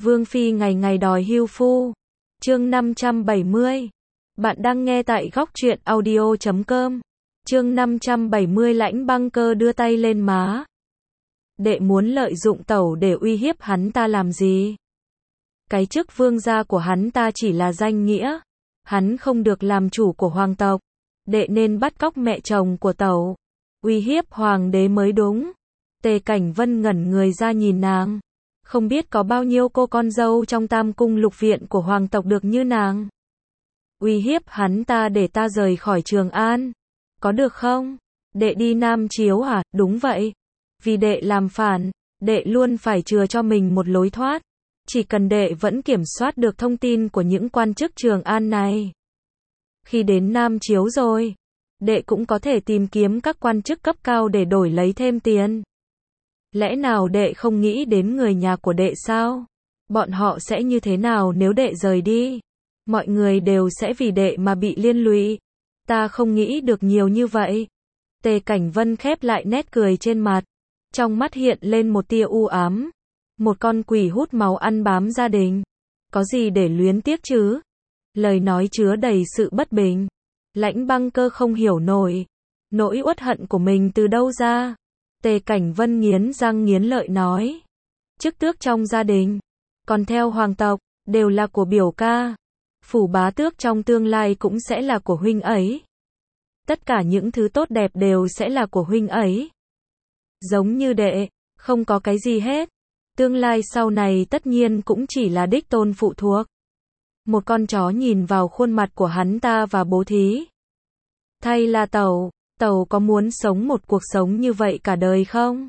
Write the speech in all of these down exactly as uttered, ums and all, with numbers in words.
Vương Phi ngày ngày đòi hưu phu. Chương năm trăm bảy mươi. Bạn đang nghe tại góc truyện audio chấm com. Chương năm trăm bảy mươi. Lãnh Băng Cơ đưa tay lên má. Đệ muốn lợi dụng tẩu để uy hiếp hắn ta làm gì? Cái chức vương gia của hắn ta chỉ là danh nghĩa. Hắn không được làm chủ của hoàng tộc. Đệ nên bắt cóc mẹ chồng của tẩu. Uy hiếp hoàng đế mới đúng. Tề Cảnh Vân ngẩn người ra nhìn nàng. Không biết có bao nhiêu cô con dâu trong tam cung lục viện của hoàng tộc được như nàng. Uy hiếp hắn ta để ta rời khỏi Trường An. Có được không? Đệ đi Nam Chiếu à? Đúng vậy. Vì đệ làm phản, đệ luôn phải chừa cho mình một lối thoát. Chỉ cần đệ vẫn kiểm soát được thông tin của những quan chức Trường An này. Khi đến Nam Chiếu rồi, đệ cũng có thể tìm kiếm các quan chức cấp cao để đổi lấy thêm tiền. Lẽ nào đệ không nghĩ đến người nhà của đệ sao? Bọn họ sẽ như thế nào nếu đệ rời đi? Mọi người đều sẽ vì đệ mà bị liên lụy. Ta không nghĩ được nhiều như vậy. Tề Cảnh Vân khép lại nét cười trên mặt. Trong mắt hiện lên một tia u ám. Một con quỷ hút máu ăn bám gia đình. Có gì để luyến tiếc chứ? Lời nói chứa đầy sự bất bình. Lãnh Băng Cơ không hiểu nổi. Nỗi uất hận của mình từ đâu ra? Tề Cảnh Vân nghiến răng nghiến lợi nói. Chức tước trong gia đình, còn theo hoàng tộc, đều là của biểu ca. Phủ bá tước trong tương lai cũng sẽ là của huynh ấy. Tất cả những thứ tốt đẹp đều sẽ là của huynh ấy. Giống như đệ, không có cái gì hết. Tương lai sau này tất nhiên cũng chỉ là đích tôn phụ thuộc. Một con chó nhìn vào khuôn mặt của hắn ta và bố thí. Thay là tẩu, tẩu có muốn sống một cuộc sống như vậy cả đời không?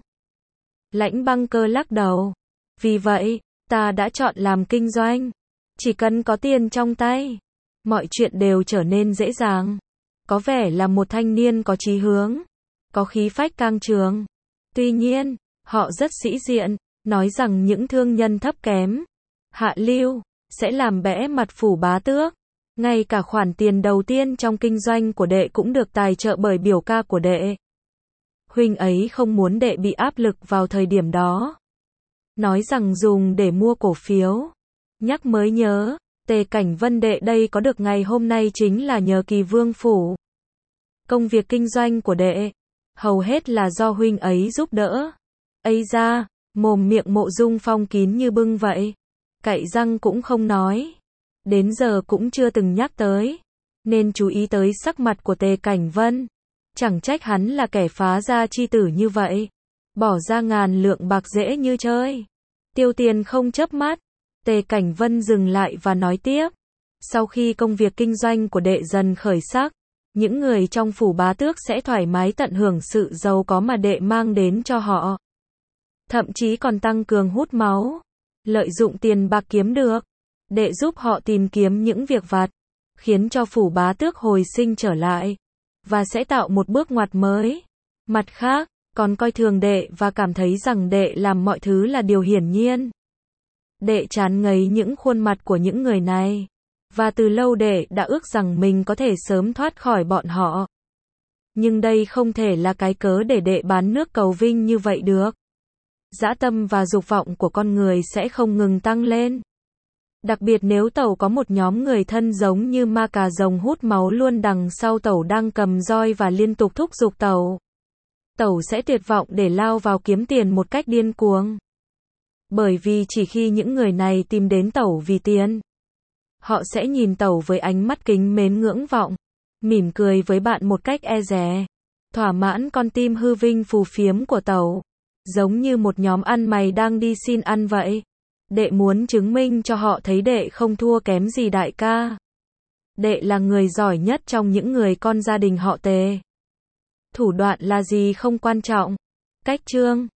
Lãnh Băng Cơ lắc đầu. Vì vậy, ta đã chọn làm kinh doanh. Chỉ cần có tiền trong tay, mọi chuyện đều trở nên dễ dàng. Có vẻ là một thanh niên có chí hướng, có khí phách cang trường. Tuy nhiên, họ rất sĩ diện, nói rằng những thương nhân thấp kém, hạ lưu, sẽ làm bẽ mặt phủ bá tước. Ngay cả khoản tiền đầu tiên trong kinh doanh của đệ cũng được tài trợ bởi biểu ca của đệ. Huynh ấy không muốn đệ bị áp lực vào thời điểm đó. Nói rằng dùng để mua cổ phiếu. Nhắc mới nhớ, Tề Cảnh Vân đệ đây có được ngày hôm nay chính là nhờ Kỳ Vương phủ. Công việc kinh doanh của đệ, hầu hết là do huynh ấy giúp đỡ. Ây da, mồm miệng Mộ Dung Phong kín như bưng vậy. Cạy răng cũng không nói. Đến giờ cũng chưa từng nhắc tới. Nên chú ý tới sắc mặt của Tề Cảnh Vân. Chẳng trách hắn là kẻ phá gia chi tử như vậy. Bỏ ra ngàn lượng bạc dễ như chơi. Tiêu tiền không chớp mắt. Tề Cảnh Vân dừng lại và nói tiếp. Sau khi công việc kinh doanh của đệ dần khởi sắc, những người trong phủ bá tước sẽ thoải mái tận hưởng sự giàu có mà đệ mang đến cho họ. Thậm chí còn tăng cường hút máu. Lợi dụng tiền bạc kiếm được. Đệ giúp họ tìm kiếm những việc vặt, khiến cho phủ bá tước hồi sinh trở lại, và sẽ tạo một bước ngoặt mới. Mặt khác, còn coi thường đệ và cảm thấy rằng đệ làm mọi thứ là điều hiển nhiên. Đệ chán ngấy những khuôn mặt của những người này, và từ lâu đệ đã ước rằng mình có thể sớm thoát khỏi bọn họ. Nhưng đây không thể là cái cớ để đệ bán nước cầu vinh như vậy được. Dã tâm và dục vọng của con người sẽ không ngừng tăng lên. Đặc biệt nếu tẩu có một nhóm người thân giống như ma cà rồng hút máu luôn đằng sau tẩu đang cầm roi và liên tục thúc giục tẩu. Tẩu sẽ tuyệt vọng để lao vào kiếm tiền một cách điên cuồng. Bởi vì chỉ khi những người này tìm đến tẩu vì tiền, họ sẽ nhìn tẩu với ánh mắt kính mến ngưỡng vọng, mỉm cười với bạn một cách e dè, thỏa mãn con tim hư vinh phù phiếm của tẩu, giống như một nhóm ăn mày đang đi xin ăn vậy. Đệ muốn chứng minh cho họ thấy đệ không thua kém gì đại ca. Đệ là người giỏi nhất trong những người con gia đình họ Tề. Thủ đoạn là gì không quan trọng. Cách chương